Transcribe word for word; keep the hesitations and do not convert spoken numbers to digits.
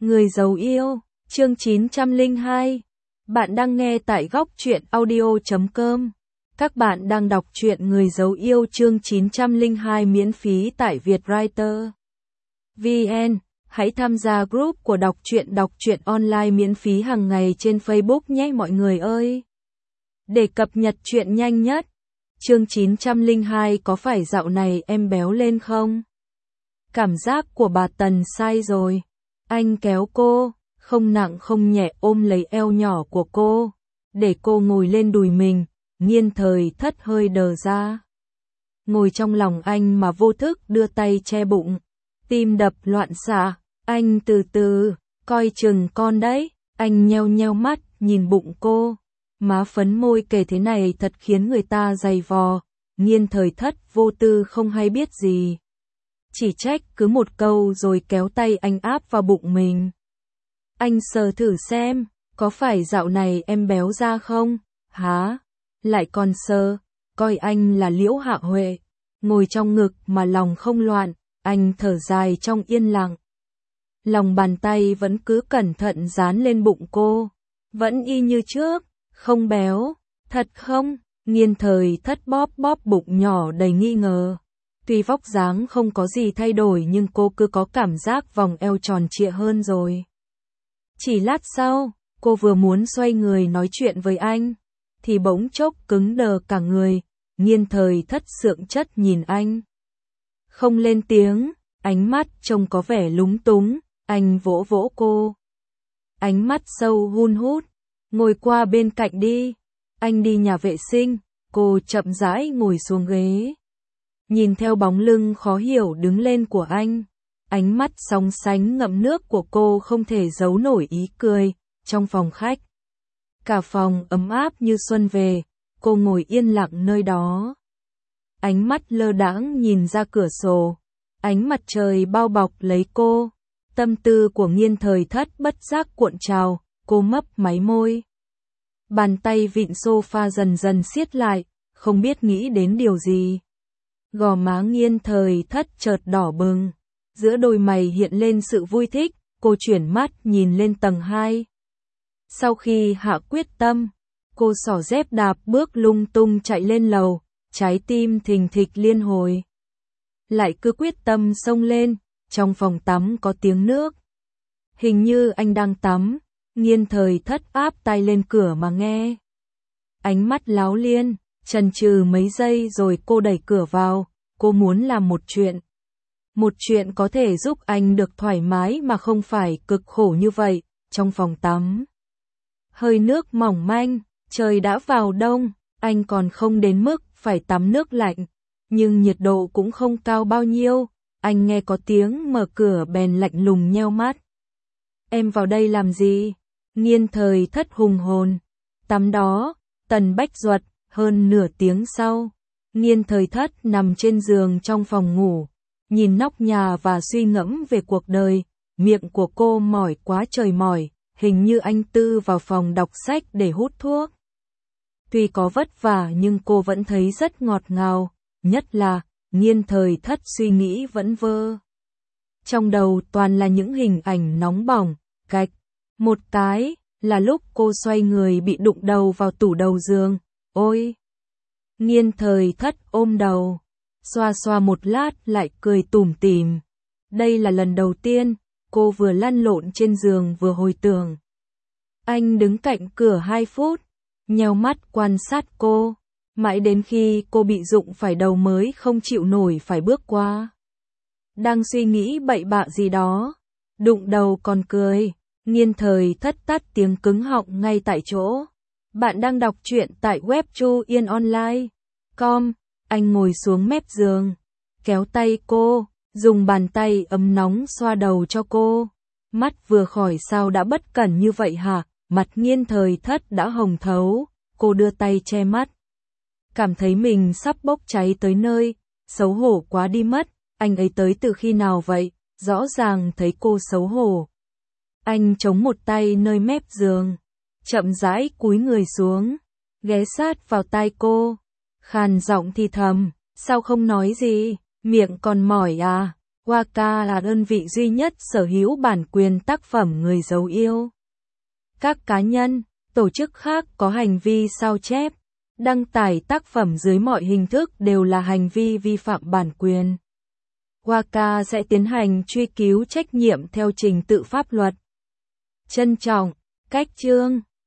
Người giấu yêu, chương chín trăm lẻ hai. Bạn đang nghe tại góc truyện audio chấm com. Các bạn đang đọc truyện Người giấu yêu chương chín trăm lẻ hai miễn phí tại Vietwriter. vê en. Hãy tham gia group của đọc truyện đọc truyện online miễn phí hàng ngày trên Facebook nhé mọi người ơi. Để cập nhật truyện nhanh nhất. Chương chín trăm lẻ hai có phải dạo này em béo lên không? Cảm giác của bà Tần sai rồi. Anh kéo cô, không nặng không nhẹ ôm lấy eo nhỏ của cô, để cô ngồi lên đùi mình, Nghiên Thời Thất hơi đờ ra. Ngồi trong lòng anh mà vô thức đưa tay che bụng, tim đập loạn xạ, anh từ từ, coi chừng con đấy, anh nheo nheo mắt, nhìn bụng cô, má phấn môi kể thế này thật khiến người ta dày vò, Nghiên Thời Thất vô tư không hay biết gì. Chỉ trách cứ một câu rồi kéo tay anh áp vào bụng mình. Anh sờ thử xem, có phải dạo này em béo ra không? Hả? Lại còn sờ, coi anh là Liễu Hạ Huệ. Ngồi trong ngực mà lòng không loạn, anh thở dài trong yên lặng. Lòng bàn tay vẫn cứ cẩn thận dán lên bụng cô. Vẫn y như trước, không béo, thật không? Nghiên Thời Thất bóp bóp bụng nhỏ đầy nghi ngờ. Tuy vóc dáng không có gì thay đổi nhưng cô cứ có cảm giác vòng eo tròn trịa hơn rồi. Chỉ lát sau, cô vừa muốn xoay người nói chuyện với anh, thì bỗng chốc cứng đờ cả người, Nghiên Thời Thất sượng chất nhìn anh. Không lên tiếng, ánh mắt trông có vẻ lúng túng, anh vỗ vỗ cô. Ánh mắt sâu hun hút, ngồi qua bên cạnh đi, anh đi nhà vệ sinh, cô chậm rãi ngồi xuống ghế. Nhìn theo bóng lưng khó hiểu đứng lên của anh, ánh mắt sóng sánh ngậm nước của cô không thể giấu nổi ý cười, trong phòng khách. Cả phòng ấm áp như xuân về, cô ngồi yên lặng nơi đó. Ánh mắt lơ đãng nhìn ra cửa sổ, ánh mặt trời bao bọc lấy cô, tâm tư của Nghiên Thời Thất bất giác cuộn trào, cô mấp máy môi. Bàn tay vịn sofa dần dần siết lại, không biết nghĩ đến điều gì. Gò má Nghiên Thời Thất chợt đỏ bừng, giữa đôi mày hiện lên sự vui thích, cô chuyển mắt nhìn lên tầng hai. Sau khi hạ quyết tâm, cô xỏ dép đạp bước lung tung chạy lên lầu, trái tim thình thịch liên hồi. Lại cứ quyết tâm xông lên, trong phòng tắm có tiếng nước. Hình như anh đang tắm, Nghiên Thời Thất áp tay lên cửa mà nghe. Ánh mắt láo liên. Chần chừ mấy giây rồi cô đẩy cửa vào, cô muốn làm một chuyện. Một chuyện có thể giúp anh được thoải mái mà không phải cực khổ như vậy, trong phòng tắm. Hơi nước mỏng manh, trời đã vào đông, anh còn không đến mức phải tắm nước lạnh, nhưng nhiệt độ cũng không cao bao nhiêu, anh nghe có tiếng mở cửa bèn lạnh lùng nheo mắt. Em vào đây làm gì? Nghiên Thời Thất hùng hồn. Tắm đó, Tần Bách Duật. Hơn nửa tiếng sau, Nghiên Thời Thất nằm trên giường trong phòng ngủ, nhìn nóc nhà và suy ngẫm về cuộc đời, miệng của cô mỏi quá trời mỏi, hình như anh Tư vào phòng đọc sách để hút thuốc. Tuy có vất vả nhưng cô vẫn thấy rất ngọt ngào, nhất là, Nghiên Thời Thất suy nghĩ vẫn vơ. Trong đầu toàn là những hình ảnh nóng bỏng, cạch, một cái, là lúc cô xoay người bị đụng đầu vào tủ đầu giường. Ôi! Nghiên Thời Thất ôm đầu, xoa xoa một lát lại cười tủm tỉm. Đây là lần đầu tiên, cô vừa lăn lộn trên giường vừa hồi tưởng. Anh đứng cạnh cửa hai phút, nheo mắt quan sát cô, mãi đến khi cô bị rụng phải đầu mới không chịu nổi phải bước qua. Đang suy nghĩ bậy bạ gì đó, đụng đầu còn cười, Nghiên Thời Thất tắt tiếng cứng họng ngay tại chỗ. Bạn đang đọc truyện tại web chu yên online chấm com, anh ngồi xuống mép giường, kéo tay cô, dùng bàn tay ấm nóng xoa đầu cho cô. Mắt vừa khỏi sao đã bất cẩn như vậy hả? Mặt Nghiên Thời Thất đã hồng thấu, cô đưa tay che mắt. Cảm thấy mình sắp bốc cháy tới nơi, xấu hổ quá đi mất, anh ấy tới từ khi nào vậy? Rõ ràng thấy cô xấu hổ. Anh chống một tay nơi mép giường, chậm rãi cúi người xuống, ghé sát vào tai cô, khàn giọng thì thầm, sao không nói gì, miệng còn mỏi à? Waka là đơn vị duy nhất sở hữu bản quyền tác phẩm người dấu yêu. Các cá nhân, tổ chức khác có hành vi sao chép, đăng tải tác phẩm dưới mọi hình thức đều là hành vi vi phạm bản quyền. Waka sẽ tiến hành truy cứu trách nhiệm theo trình tự pháp luật. Trân trọng, Cách Chương.